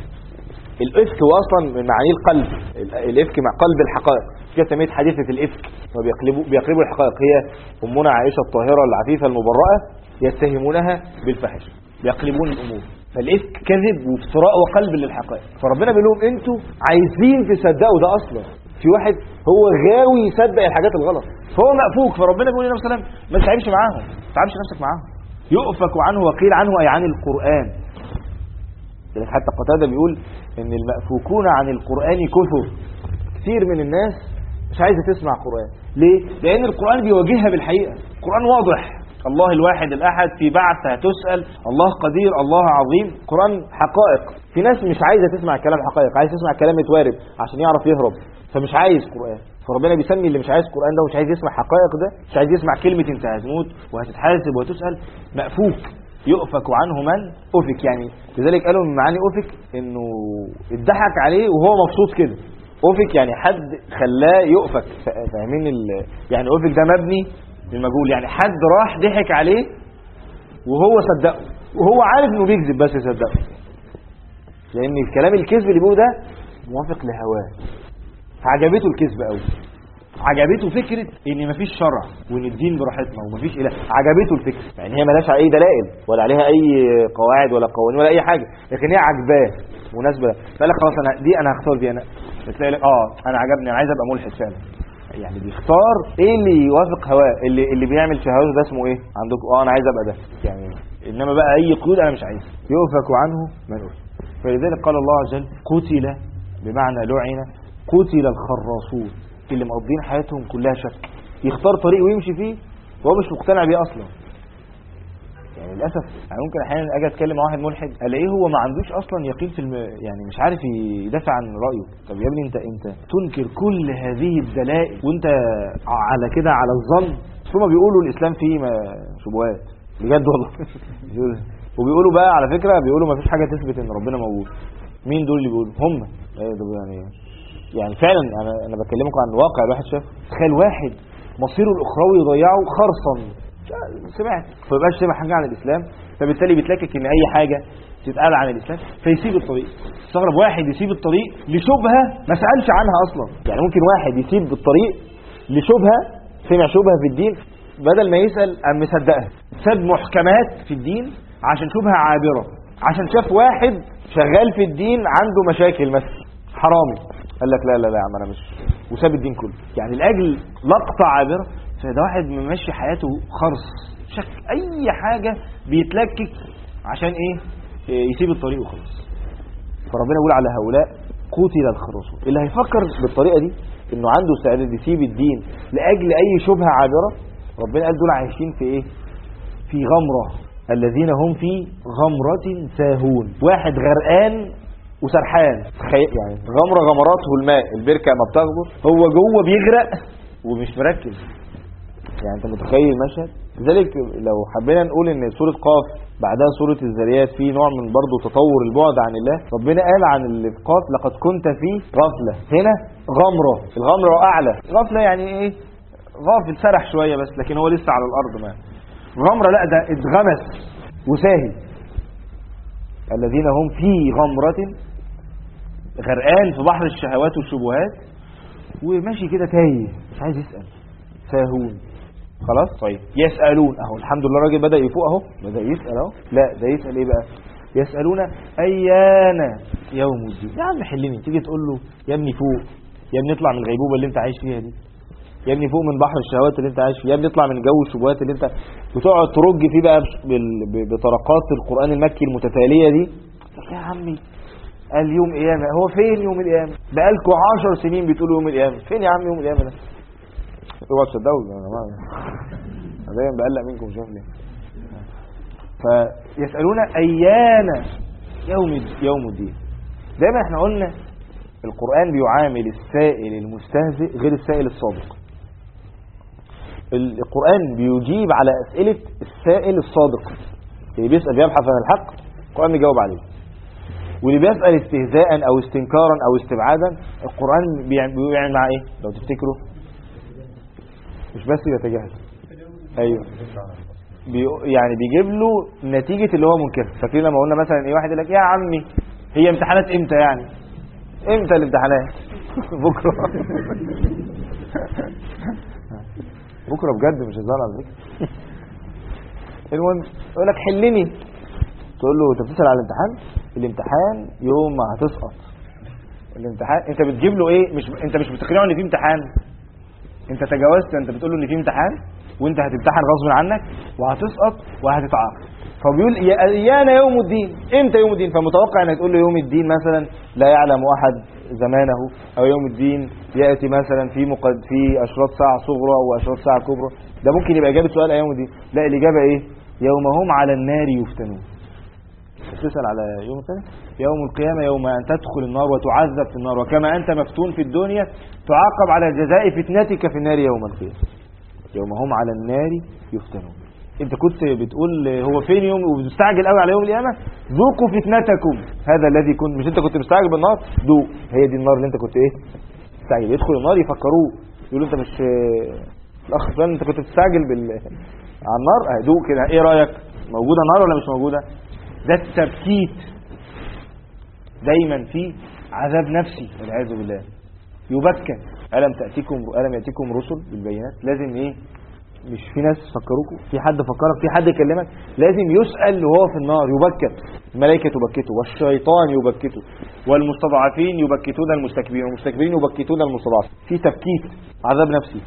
الإفك هو أصلا من معاني القلب، الإفك مع قلب الحقائق، كده سميت حديثة الإفك، وبيقلبوا الحقائق. هي أمنا عائشة الطاهرة العفيفة المبرأة يتهمونها بالفحش، بيقلبون الأمور. فالإفك كذب وافتراء وقلب للحقائق. فربنا بيقول لهم انتوا عايزين تصدقوا ده اصلا، في واحد هو غاوي يصدق الحاجات الغلط فهو مأفوك. فربنا بيقول لنا مثلا ما تتعبش معاهم، ما تتعبش نفسك معاهم. يؤفك عنه وقيل عنه أي عن القرآن. حتى قتادة بيقول ان المأفوكون عن القرآن كثر. كثير من الناس مش عايزة تسمع قرآن. ليه؟ لأن القرآن بيواجهها بالحقيقة. القرآن واضح، الله الواحد الأحد، في بعث هتسأل، الله قدير، الله عظيم. قرآن حقائق. في ناس مش عايزة تسمع كلام حقائق، عايز تسمع كلام متوارب عشان يعرف يهرب، فمش عايز قرآن. فربنا بيسمي اللي مش عايز قرآن ده ومش عايز يسمع حقائق ده، مش عايز يسمع كلمة انت هتموت وهتتحاسب وهتسأل، مأفوك. يؤفك عنه من أفك. يعني لذلك قالوا من معاني أفك انه اتضحك عليه وهو مبسوط كده. أفك يعني حد خلاه يؤفك. فاهمين يعني أفك ده مبني للمجهول، يعني حد راح ضحك عليه وهو صدقه وهو عارف انه بيكذب بس يصدقه، لان الكلام الكذب اللي بيقوله ده موافق لهواه. عجبته الكذب قوي، عجبته فكرة ان مفيش شرع وان الدين براحتنا ومفيش اله. عجبته الفكرة، يعني هي ملاش اي دلائل ولا عليها اي قواعد ولا قوانين ولا اي حاجة، لكن هي عجباه مناسبة. فقال لك خلاص انا هختار دي. انا بتلاقي لك انا عجبني، انا عايز ابقى ملحد فعلا. يعني بيختار ايه اللي يوافق هواه. اللي بيعمل في هواه ده اسمه ايه عندكم؟ انا عايز ابقى ده يعني. انما بقى اي قيود انا مش عايز. يؤفك عنه من أفك. فلذلك قال الله عز وجل قتل، بمعنى لعن، قتل الخراصون، اللي مقضين حياتهم كلها شك. يختار طريق ويمشي فيه وهو مش مقتنع بيه اصلا. يعني للاسف يعني ممكن احيانا اجي اتكلم مع واحد ملحد الاقيه هو ما عندوش اصلا يقين في يعني مش عارف يدافع عن رايه. طب يا ابني انت تنكر كل هذه الدلائل وانت على كده على الظن. ثم بيقولوا الاسلام فيه شبهات بجد والله. وبيقولوا بقى على فكره بيقولوا ما فيش حاجه تثبت ان ربنا موجود. مين دول اللي بيقولوا؟ هم. يعني فعلا انا بكلمكم عن واقع الواحد شاف. تخيل واحد مصيره الاخروي يضيعه خرصا، سمعت فيبقاش سمع حاجه عن الاسلام، فبالتالي بتلاقيك ان اي حاجه تتقال عن الاسلام فيسيب الطريق. استغرب واحد يسيب الطريق لشبهه ما سالش عنها اصلا. يعني ممكن واحد يسيب الطريق لشبهه، سمع شبهه في الدين، بدل ما يسال قام مصدقها. ساب محكمات في الدين عشان شبهه عابره، عشان شاف واحد شغال في الدين عنده مشاكل مثلا حرامي، قال لك لا يا عم انا مش، وساب الدين كله يعني لاجل لقطه عابره. فده واحد ممشي حياته خرص شك، اي حاجه بيتلكك عشان ايه؟ يسيب الطريق وخلاص. فربنا يقول على هؤلاء قتل الخراصون. اللي هيفكر بالطريقه دي انه عنده استعداد يسيب الدين لاجل اي شبهه عابره، ربنا قال دول عايشين في ايه؟ في غمره. الذين هم في غمره ساهون. واحد غرقان وسرحان، يعني غمراته الماء، البركه ما بتغمر هو جوه بيغرق ومش مركز. يعني انت متخيل المشهد؟ لذلك لو حبينا نقول ان سوره قاف بعدها سوره الذريات في نوع من برضه تطور البعد عن الله. ربنا قال عن اللي في قاف لقد كنت في غفله. هنا غمره، الغمره اعلى. غفله يعني ايه؟ غافل سرح شويه بس، لكن هو لسه على الارض. ما غمره لا، ده اتغمس وساهي. الذين هم في غمره، غرقان في بحر الشهوات والشبهات وماشي كده تايه مش عايز يسال. ساهون. خلاص طيب. يسالون اهو، الحمد لله الراجل بدا يفوق اهو، بدا يسال اهو. لا ده يسال ايه بقى؟ يسالون ايان يوم الدين. يا عم حلني، تيجي تقول له يا ابني فوق، يا ابني اطلع من الغيبوبه اللي انت عايش فيها دي، يا ابني فوق من بحر الشهوات اللي انت عايش فيه، يا ابني اطلع من جو الشبهات اللي انت بتقعد ترج فيه بقى بطرقات القران المكي المتتاليه دي. يا عمي قال يوم قيامه، هو فين يوم القيامه؟ بقالكوا 10 سنين بتقولوا يوم القيامه، فين يا عم يوم القيامه ده؟ اوعوا تصدقوا يا جماعه، انا دايما بقلق منكم مش عارف ليه. فيسالون ايان يوم الدين. دايما احنا قلنا القران بيعامل السائل المستهزئ غير السائل الصادق. القران بيجيب على اسئله السائل الصادق، اللي بيسال بيبحث عن الحق القران بيجاوب عليه، واللي بيسال استهزاء او استنكارا او استبعادا القران بيعمل معاه ايه؟ لو تفتكروا مش بس يتجاهل، ايوه يعني بيجيب له نتيجه اللي هو منكر. فاكرين لما قلنا مثلا ايه؟ واحد يقول لك يا عمي هي امتحانات امتى؟ يعني امتى الامتحانات؟ بكره. بكره بجد مش هزار على فكره. المهم يقول لك حلني، تقول له انت بتسال على الامتحان يوم ما هتسقط. الامتحان انت بتجيب له ايه؟ انت مش بتقنعه ان في امتحان، انت تجاوزت، انت بتقول له ان في امتحان وانت هتمتحن غصب عنك وهتسقط وهتتعاقب. فبيقول ايانا يوم الدين، امتى يوم الدين؟ فمتوقع انك تقول له يوم الدين مثلا لا يعلم احد زمانه، او يوم الدين ياتي مثلا في اشراط ساعه صغرى واشراط ساعه كبرى. ده ممكن يبقى اجابه سؤال يوم الدين. لا، الاجابه ايه؟ يوم هم على النار يفتنون. تسأل على يوم الثاني، يوم القيامة، يوم أن تدخل النار وتعذب في النار، وكما أنت مفتون في الدنيا تعاقب على جزاء فتنتك في النار يوم القيامة. يوم هم على النار يفتنون. انت كنت بتقول هو فين يوم ومستعجل قوي على يوم القيامة؟ ذوقوا فتنتكم، هذا الذي كنت، مش انت كنت مستعجل بالنار؟ ذوق، هي دي النار اللي انت كنت ايه مستعجل. يدخل النار يفكروه يقولوا انت مش الاخ فلان انت كنت بتستعجل على النار، ذوق كده، ايه رايك؟ موجوده نار ولا مش موجوده؟ ده التبكيت. دايما في عذاب نفسي والعياذ بالله، يبكت. ألم يأتيكم رسل بالبينات. لازم ايه؟ مش في ناس فكروكم، في حد فكرك، في حد يكلمك، لازم يسأل وهو في النار. يبكت، الملائكة تبكته، والشيطان يبكته، والمستضعفين يبكتون المستكبرين، والمستكبرين يبكتون المستضعفين. في تبكيت، عذاب نفسي.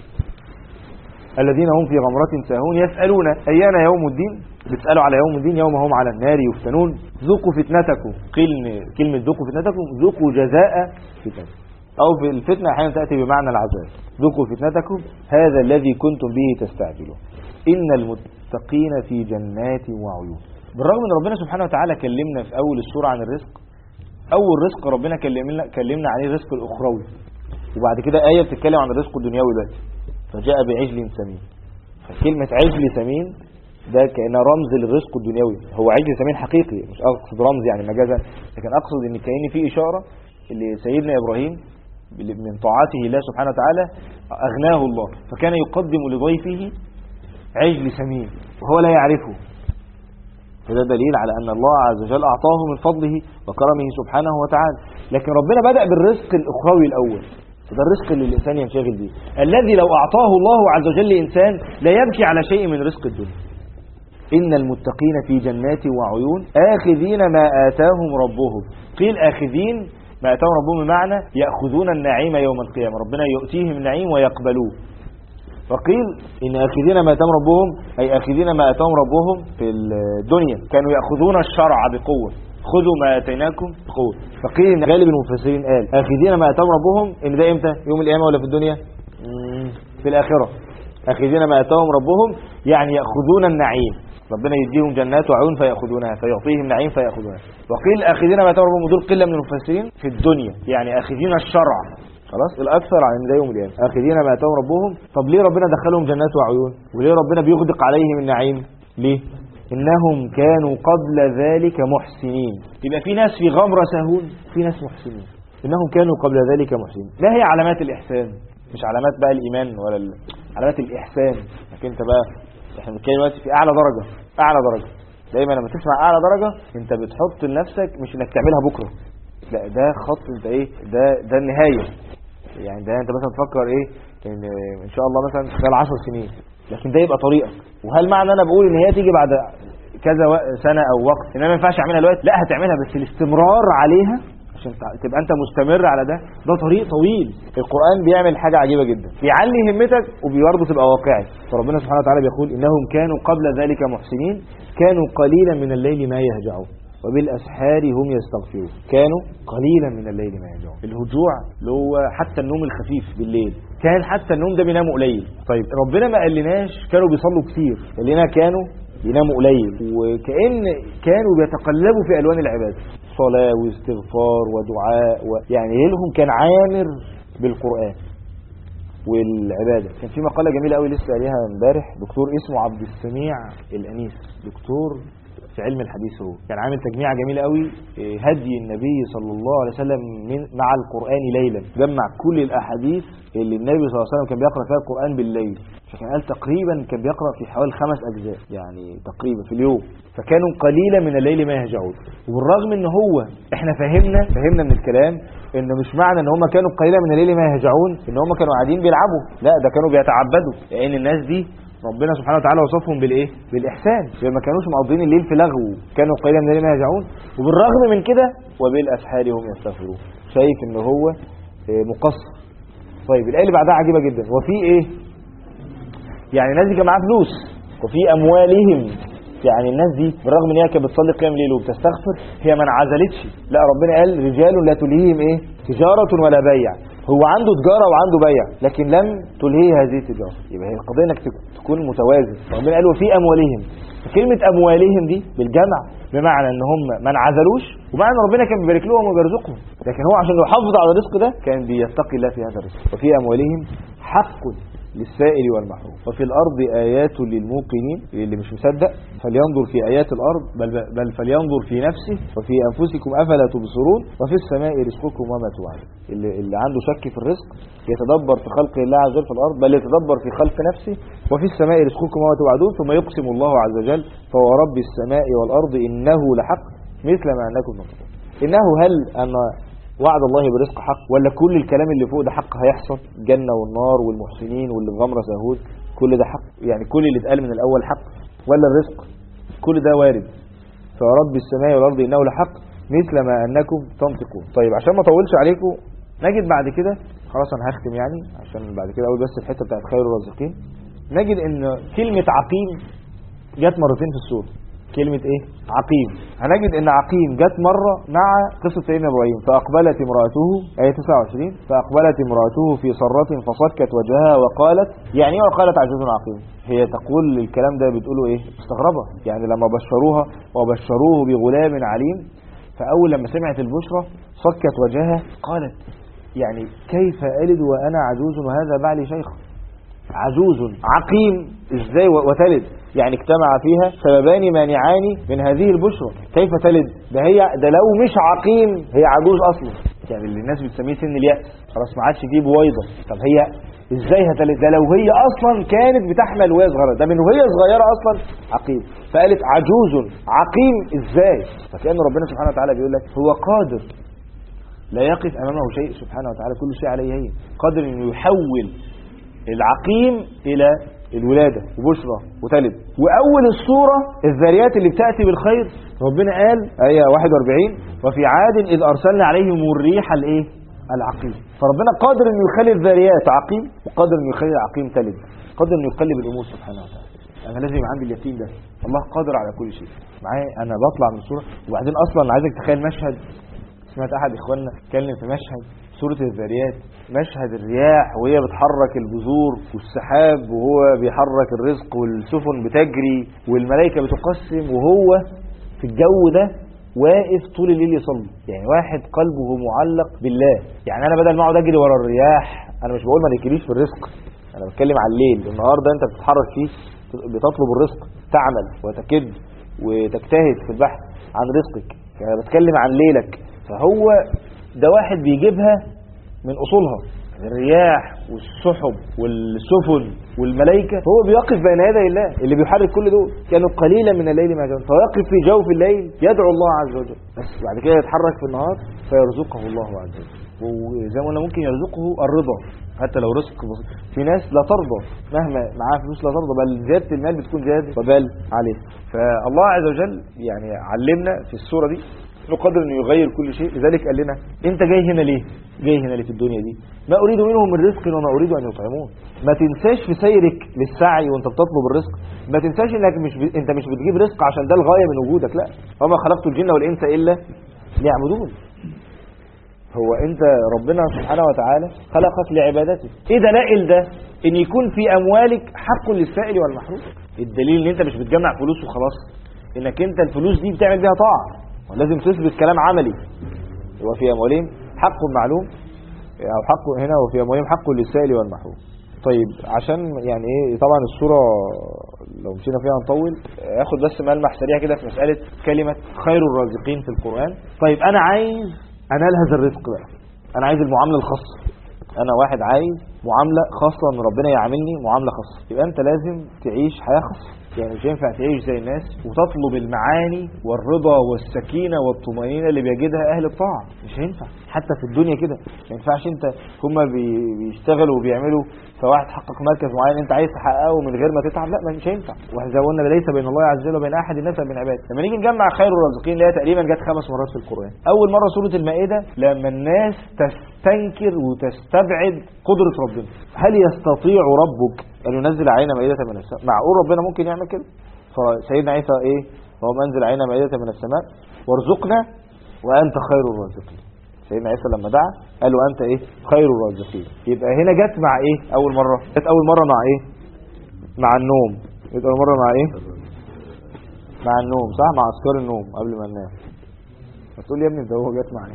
الذين هم في غمرة ساهون يسألون أيان يوم الدين. بتسألوا على يوم الدين، يوم هم على النار يفتنون. ذوقوا فتنتكم، كلمة ذوقوا فتنتكم، ذوقوا جزاء فتنة، أو في الفتنة أحيانا تأتي بمعنى العذاب. ذوقوا فتنتكم هذا الذي كنتم به تستعجلون إن المتقين في جنات وعيون. بالرغم ان ربنا سبحانه وتعالى كلمنا في أول السورة عن الرزق، أول رزق ربنا كلمنا عليه الرزق الأخروي، وبعد كده آية بتتكلم عن الرزق الدنيوي دلوقتي، فجاء بعجل سمين. فكلمة عجل سمين ده كأنه رمز للرزق الدنيوي. هو عجل سمين حقيقي، مش أقصد رمز يعني مجازا، لكن أقصد ان كأن فيه إشارة اللي سيدنا إبراهيم من طاعته الله سبحانه وتعالى أغناه الله، فكان يقدم لضيفه عجل سمين وهو لا يعرفه. فده دليل على أن الله عز وجل أعطاه من فضله وكرمه سبحانه وتعالى. لكن ربنا بدأ بالرزق الأخروي الأول، ده الرزق اللي الإنسان ينشغل به، الذي لو أعطاه الله عز وجل لإنسان لا يبكي على شيء من رزق الدنيا. إن المتقين في جنات وعيون آخذين ما آتاهم ربهم. قيل آخذين ما آتاهم ربهم بمعنى يأخذون النعيم يوم القيامة، ربنا يؤتيهم النعيم ويقبلوه. وقيل إن آخذين ما آتاهم ربهم أي آخذين ما آتاهم ربهم في الدنيا، كانوا يأخذون الشرع بقوة، خذوا ما آتيناكم بقوة. فقيل إن غالب المفسرين قال آخذين ما آتاهم ربهم إن ده إمتى؟ يوم القيامة ولا في الدنيا؟ في الآخرة. آخذين ما آتاهم ربهم يعني يأخذون النعيم، ربنا يديهم جنات وعيون فيأخذونها، فيعطيهم نعيم فيأخذونها. وقيل آخذين ما آتاهم ربهم، دول قلة من المفسرين، في الدنيا يعني آخذين الشرع. خلاص، الأكثر عن ده يوم القيامة آخذين ما آتاهم ربهم. طب ليه ربنا دخلهم جنات وعيون؟ وليه ربنا بيغدق عليهم النعيم؟ ليه؟ إنهم كانوا قبل ذلك محسنين. يبقى في ناس في غمرة ساهون، في ناس محسنين. إنهم كانوا قبل ذلك محسنين. ما هي علامات الإحسان؟ مش علامات بقى الإيمان ولا علامات الإحسان. لكن أنت بقى احنا بنتكلم دلوقتي في أعلى درجة. أعلى درجة دايما لما تسمع أعلى درجة أنت بتحط لنفسك مش إنك تعملها بكرة، لا ده خط أنت إيه، ده النهاية. يعني ده أنت مثلا تفكر إيه إن شاء الله مثلا خلال 10 سنين، لكن ده يبقى طريقك. وهل معنى أنا بقول إن هي تيجي بعد كذا سنة أو وقت إن أنا ما ينفعش أعملها دلوقتي؟ لا، هتعملها بس الاستمرار عليها عشان تبقى أنت مستمر على ده طريق طويل. القرآن بيعمل حاجة عجيبة جدا، بيعلي همتك وبرضه تبقى واقعي. فربنا سبحانه وتعالى بيقول إنهم كانوا قبل ذلك محسنين كانوا قليلا من الليل ما يهجعون وبالأسحار هم يستغفرون. كانوا قليلا من الليل ما يهجعون. الهجوع اللي هو حتى النوم الخفيف بالليل، كان حتى النوم ده بيناموا قليل. طيب ربنا ما قالناش كانوا بيصلوا كتير، قال لنا كانوا بيناموا قليل، وكأن كانوا بيتقلبوا في ألوان العبادة، صلاة واستغفار ودعاء يعني لهم كان عامر بالقرآن والعبادة. كان في مقالة جميلة قوي لسه قاليها امبارح دكتور اسمه عبد السميع الأنيس، دكتور في علم الحديث، هو كان عامل تجميعة جميلة قوي هدي النبي صلى الله عليه وسلم مع القرآن ليلا، جمع كل الأحاديث اللي النبي صلى الله عليه وسلم كان بيقرأ فيها القرآن بالليل. فكان قال تقريبا كان بيقرأ في حوالي 5 أجزاء يعني تقريبا في اليوم. فكانوا قليلا من الليل ما يهجعون. وبالرغم ان هو احنا فهمنا من الكلام ان مش معنى ان هم كانوا قليلا من الليل ما يهجعون ان هم كانوا قاعدين بيلعبوا، لا ده كانوا بيتعبدوا، لان الناس دي ربنا سبحانه وتعالى وصفهم بالايه؟ بالاحسان، يعني ما كانوش مقضين الليل في لغو، كانوا قليلا من الليل ما يهجعون، وبالرغم من كده وبالاسحار هم يستغفرون. شايف ان هو مقصر. طيب الايه اللي بعدها عجيبه جدا، وفي ايه؟ يعني الناس دي كان معاها فلوس، وفي اموالهم، يعني الناس دي بالرغم ان هي كانت بتصلي قيام ليل وبتستغفر، هي ما انعزلتش، لا ربنا قال رجال لا تلهيهم ايه؟ تجاره ولا بيع. هو عنده تجاره وعنده بيع، لكن لم تلهيه هذه التجاره. يبقى هي القضيه انك تكون متوازن. ربنا قال وفي اموالهم، كلمه اموالهم دي بالجمع بمعنى ان هم ما انعزلوش، ومعنى ربنا كان بيبارك لهم وبيرزقهم، لكن هو عشان يحافظ على الرزق ده كان بيتقي الله في هذا الرزق. وفي اموالهم حق للسائل والمحروم، وفي الأرض آيات للموقنين، اللي مش مصدق فلينظر في آيات الأرض بل فلينظر في نفسه وفي أنفسكم أفلا تبصرون وفي السماء رزقكم وما توعدون. اللي عنده شك في الرزق يتدبر في خلق الله عز وجل في الأرض، بل يتدبر في خلق نفسه. وفي السماء رزقكم وما توعدون، ثم يقسم الله عز وجل فهو رب السماء والأرض إنه لحق مثل ما أنكم تنطقون. إنه هل أن وعد الله برزق حق، ولا كل الكلام اللي فوق ده حق هيحصل؟ الجنة والنار والمحسنين واللي في غمرة سهود كل ده حق، يعني كل اللي اتقال من الأول حق، ولا الرزق كل ده وارد؟ فرب السماء والأرض إنه لحق مثل ما أنكم تنطقون. طيب عشان ما اطولش عليكم، نجد بعد كده خلاص أنا هختم يعني، عشان بعد كده أقول بس الحتة بتاعت خير الرازقين. نجد إن كلمة عقيم جت مرتين في السورة. كلمة ايه؟ عقيم. هنجد ان عقيم جت مرة مع قصة سيدنا ابراهيم، فاقبلت امرأته آية 29، فاقبلت امرأته في صرة فصكت وجهها وقالت، يعني ايه وقالت عجوز عقيم؟ هي تقول الكلام ده بتقوله ايه؟ مستغربة، يعني لما بشروها وبشروه بغلام عليم، فاول لما سمعت البشرى صكت وجهها قالت يعني كيف ألد وأنا عجوز وهذا بعلي شيخ؟ عجوز عقيم ازاي وتلد؟ يعني اجتمع فيها سببان مانعان من هذه البشرى، كيف تلد؟ ده لو مش عقيم هي عجوز اصلا، يعني اللي الناس بتسميه سن اليأس، خلاص ما عادش فيه بويضه. طب هي ازاي هتلد؟ ده لو هي اصلا كانت بتحمل وهي صغيره، ده من وهي صغيره اصلا عقيم. فقالت عجوز عقيم ازاي؟ فكأن ربنا سبحانه وتعالى بيقول لك هو قادر، لا يقف امامه شيء سبحانه وتعالى، كل شيء عليه هي، قادر انه يحول العقيم الى الولادة وبشرى وتلد. وأول الصورة الذاريات اللي بتأتي بالخير، ربنا قال آية 41 وفي عاد إذ أرسلنا عليهم الريح الإيه؟ العقيم. فربنا قادر إنه يخلي الذاريات عقيم، وقادر إنه يخلي العقيم تلد، قادر إنه يقلب الأمور سبحانه وتعالى. أنا لازم يبقى عندي اليقين ده، الله قادر على كل شيء. معايا أنا بطلع من الصورة، وبعدين أصلا عايزك تخيل مشهد، سمعت أحد إخواننا اتكلم في مشهد سورة الذاريات، مشهد الرياح وهي بتحرك البذور والسحاب وهو بيحرك الرزق والسفن بتجري والملائكة بتقسم، وهو في الجو ده واقف طول الليل يصلي. يعني واحد قلبه معلق بالله. يعني انا بدل ما اقعد اجري ورا الرياح، انا مش بقول ما تجريش في الرزق، انا بتكلم على الليل. النهار ده انت بتتحرك فيه بتطلب الرزق، تعمل وتكد وتجتهد في البحث عن رزقك، يعني بتكلم عن ليلك. فهو ده واحد بيجيبها من أصولها، الرياح والسحب والسفن والملائكة، هو بيقف بين يدي الله اللي بيحرك كل دول. كانوا قليلا من الليل ما يهجعون، فيقف في جوف الليل يدعو الله عز وجل، بس بعد كده يتحرك في النهار فيرزقه الله عز وجل. وزي ما قلنا ممكن يرزقه الرضا، حتى لو رزق بسيط. في ناس لا ترضى مهما معاها فلوس، لا ترضى، بل زيادة المال بتكون زيادة وبال عليه. فالله عز وجل يعني علمنا في السورة دي انه قادر انه يغير كل شيء. لذلك قال لنا انت جاي هنا ليه؟ جاي هنا ليه في الدنيا دي؟ ما اريد منهم من رزق وما اريد ان يطعمون. ما تنساش في سيرك للسعي وانت بتطلب الرزق، ما تنساش انك انت مش بتجيب رزق عشان ده الغايه من وجودك، لا، وما خلقت الجن والانس الا ليعبدون. هو انت ربنا سبحانه وتعالى خلقك لعبادته. ايه دلائل ده؟ ان يكون في اموالك حق للسائل والمحروم. الدليل ان انت مش بتجمع فلوس وخلاص، انك انت الفلوس دي بتعمل بيها طاعه، ولازم تثبت كلام عملي. وفي اموالهم حق معلوم، او حق هنا وفي اموالهم حق للسائل والمحروم. طيب عشان يعني ايه، طبعا الصوره لو مشينا فيها نطول، اخد بس ملمح سريع كده في مساله كلمه خير الرازقين في القران. طيب انا عايز انال هذا الرزق بقى، انا عايز المعامله الخاصه، انا واحد عايز معامله خاصه ان ربنا يعاملني معامله خاصه. يبقى انت لازم تعيش حياه خاصه، يعني مش ينفع تعيش زي الناس وتطلب المعاني والرضا والسكينة والطمأنينة اللي بيجدها أهل الطاعة. مش هينفع حتى في الدنيا كده. ما ينفعش انت هما بيشتغلوا وبيعملوا فواحد حقق مركز معين انت عايز تحققه من غير ما تتعب، لا مش هينفع. واحنا زي ما قلنا ليس بين الله عز وجل وبين احد الناس من عباده. لما نيجي نجمع خير الرازقين اللي هي تقريبا جت 5 مرات في القرآن. اول مرة سورة المائدة لما الناس تستنكر وتستبعد قدرة ربنا. هل يستطيع ربك أن ينزل علينا مائدة من السماء؟ معقول ربنا ممكن يعمل كده؟ فسيدنا عيسى ايه؟ وهو منزل علينا مائدة من السماء وارزقنا وأنت خير الرازقين. سيدنا عيسى لما دعا قال له أنت ايه؟ خير الرازقين. يبقى هنا جت مع ايه؟ أول مرة جت أول مرة مع ايه؟ مع النوم. جت أول مرة مع ايه؟ مع النوم، صح؟ مع أذكار النوم قبل ما ننام. هتقول لي يا ابني ده هو جت مع ايه؟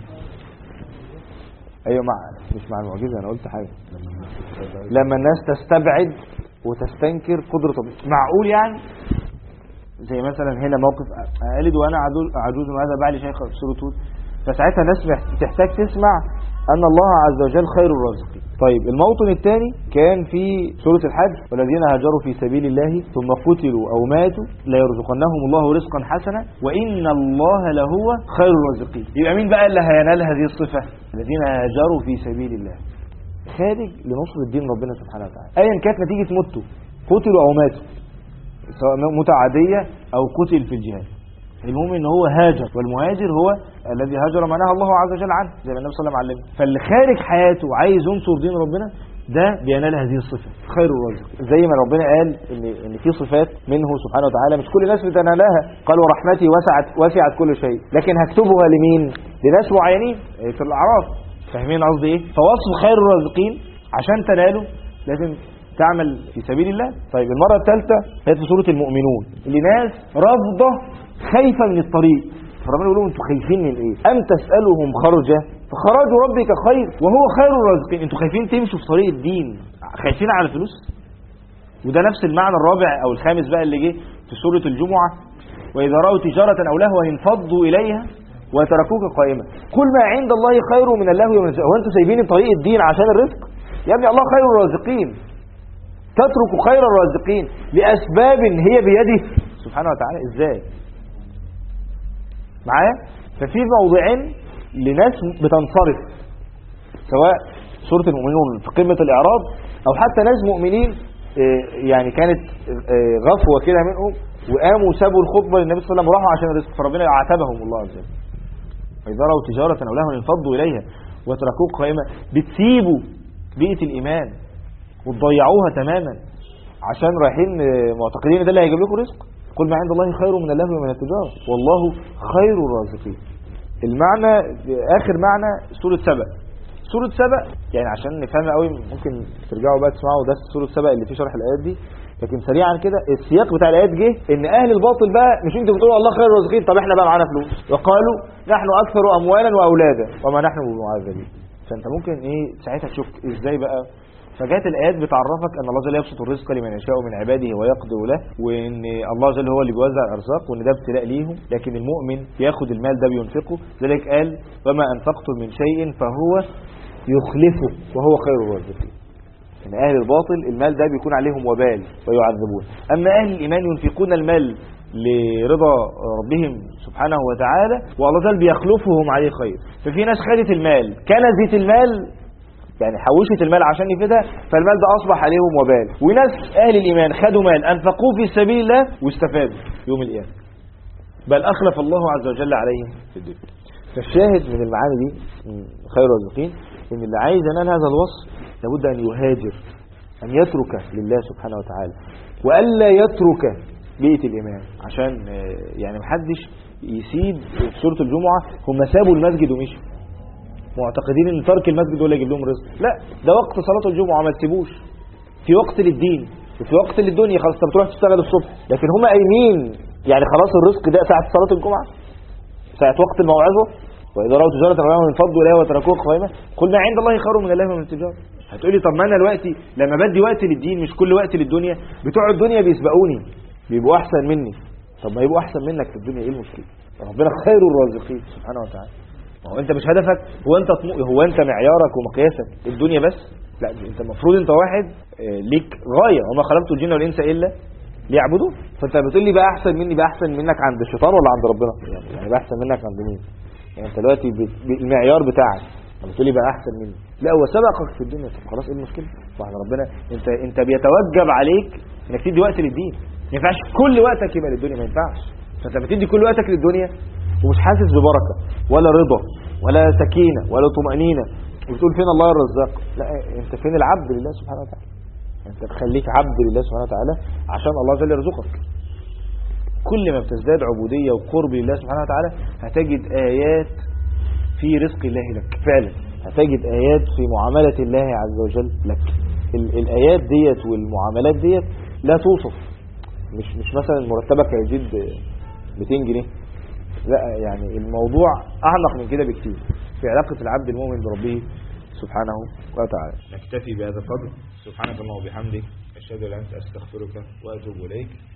ايوه مش مع المعجزة، أنا قلت حاجة لما الناس تستبعد وتستنكر قدرة الله. معقول يعني؟ زي مثلا هنا موقف ألد وأنا عجوز وهذا بعلي شيخ في سورة هود. فساعتها الناس تحتاج تسمع أن الله عز وجل خير الرازقين. طيب الموطن الثاني كان في سورة الحج والذين هاجروا في سبيل الله ثم قتلوا أو ماتوا ليرزقنهم الله رزقا حسنا وإن الله لهو خير الرازقين. يبقى مين بقى اللي هينال هذه الصفة؟ الذين هاجروا في سبيل الله، خارج لنصر الدين ربنا سبحانه وتعالى، أيا كانت نتيجة موته، قتلوا أو ماتوا، سواء موتة عادية أو قتل في الجهاد. المهم ان هو هاجر، والمهاجر هو الذي هاجر ما نهى الله عز وجل عنه زي ما النبي صلى الله عليه وسلم علمنا. فاللي خارج حياته عايز ينصر دين ربنا ده بينال هذه الصفه خير الرازق. زي ما ربنا قال ان في صفات منه سبحانه وتعالى مش كل الناس بتنالها، قال ورحمتي وسعت كل شيء، لكن هكتبها لمين؟ لناس معينين في الاعراف. فاهمين قصدي ايه؟ فوصف خير الرازقين عشان تناله لازم تعمل في سبيل الله. طيب المره الثالثه هي في سوره المؤمنون اللي ناس رافضه خايفة من الطريق، فربنا يقول لهم انتوا خايفين من ايه؟ ام تسألهم خرجا فخراج ربك خير وهو خير الرازقين. انتوا خايفين تمشوا في طريق الدين، خايفين على الفلوس. وده نفس المعنى الرابع او الخامس بقى اللي جه في سورة الجمعة واذا رأوا تجارة او لهوا انفضوا اليها وتركوك قائمة قل ما عند الله خير من اللهو ومن الزهو. هو انتوا سايبين طريق الدين عشان الرزق؟ يا ابني الله خير الرازقين، تترك خير الرازقين لأسباب هي بيده سبحانه وتعالى. ازاي؟ معايا؟ ففي موضعين لناس بتنصرف، سواء سورة المؤمنون في قمة الإعراض أو حتى ناس مؤمنين يعني كانت غفوة كده منهم وقاموا سابوا الخطبة للنبي صلى الله عليه وسلم وراحوا عشان الرزق، فربنا عاتبهم الله عز وجل. وإذا رأوا تجارة أو لهوا انفضوا إليها وتركوك قائمة. بتسيبوا بيئة الإيمان وتضيعوها تماما عشان رايحين معتقدين ده اللي هيجيب لكم رزق. قل ما عند الله خير من اللهو ومن التجارة والله خير الرازقين. المعنى آخر معنى سورة سبأ. سورة سبأ يعني عشان نفهمها قوي ممكن ترجعوا بقى تسمعوا ده سورة سبأ اللي فيه شرح الآيات دي، لكن سريعا كده السياق بتاع الآيات جه ان أهل الباطل بقى مش انتوا بتقولوا الله خير الرازقين، طب احنا بقى معانا فلوس وقالوا نحن أكثر أموالا وأولادا وما نحن بمعذبين. فانت ممكن ايه ساعتها تشوف ازاي بقى. فجاءت الآيات بتعرفك أن الله جل يبسط الرزق لمن يشاء من عباده ويقدر له، وأن الله جل هو اللي بيوزع الأرزاق وأن ده ابتلاء ليهم، لكن المؤمن ياخد المال ده بينفقه. ذلك قال وما أنفقتم من شيء فهو يخلفه وهو خير الرازقين. أن أهل الباطل المال ده بيكون عليهم وبال ويعذبون، أما أهل الإيمان ينفقون المال لرضا ربهم سبحانه وتعالى والله جل بيخلفهم عليه خير. ففي ناس خدت المال كنزت المال يعني حوشت المال عشان يفيدها، فالمال ده أصبح عليهم وبال. وناس أهل الإيمان خدوا مال أنفقوه في سبيل الله واستفادوا يوم القيامة، بل أخلف الله عز وجل عليهم في الدنيا. فالشاهد من المعاني دي خير الرازقين إن اللي عايز ينال هذا الوصف لابد أن يهاجر، أن يترك لله سبحانه وتعالى وألا يترك بيئة الإيمان. عشان يعني محدش يسيب. في سورة الجمعة هم سابوا المسجد ومشوا معتقدين ان ترك المسجد ولا يجيب لهم رزق. لا، ده وقت صلاة الجمعة ما تسيبوش، في وقت للدين وفي وقت للدنيا. خلاص انت بتروح تشتغل الصبح، لكن هم قايمين يعني خلاص الرزق ده ساعة صلاة الجمعة، ساعة وقت الموعظة. وإذا رأوا تجارة أو لهوا انفضوا إليها وتركوها قائمة قل ما عند الله خير من اللهو ومن التجارة. هتقولي طب ما أنا دلوقتي لما بدي وقت للدين مش كل وقت للدنيا، بتوع الدنيا بيسبقوني بيبقوا أحسن مني. طب ما يبقوا أحسن منك في الدنيا، إيه المشكلة؟ ربنا خير الرازقين سبحانه وتعالى. هو انت مش هدفك هو انت معيارك ومقياسك الدنيا بس؟ لا، انت المفروض انت واحد ليك غاية، وما خلقت الجن والانس الا ليعبدوا. فانت بتقول لي بقى احسن مني، بقى احسن منك عند الشيطان ولا عند ربنا؟ يعني بقى احسن منك عند مين؟ يعني انت دلوقتي المعيار بتاعك بتقول لي بقى احسن مني، لا هو سبقك في الدنيا. طب خلاص ايه المشكله؟ واحد ربنا انت بيتوجب عليك انك تدي وقت للدين. ما ينفعش كل وقتك يبقى للدنيا، ما ينفعش. فانت بتدي كل وقتك للدنيا ومش حاسس ببركه ولا رضا ولا سكينه ولا طمانينه، وبتقول فين الله الرزاق؟ لا، انت فين العبد لله سبحانه وتعالى؟ انت تخليك عبد لله سبحانه وتعالى عشان الله جل يرزقك. كل ما بتزداد عبوديه وقرب لله سبحانه وتعالى هتجد ايات في رزق الله لك فعلا، هتجد ايات في معامله الله عز وجل لك. الايات ديت والمعاملات ديت لا توصف. مش مثلا مرتبك هيزيد 200 جنيه، لا، يعني الموضوع اعمق من كده بكتير في علاقه العبد المؤمن بربه سبحانه وتعالى. نكتفي بهذا القدر. سبحانك اللهم وبحمدك، اشهد ان لا اله الا انت، استغفرك واتوب اليك.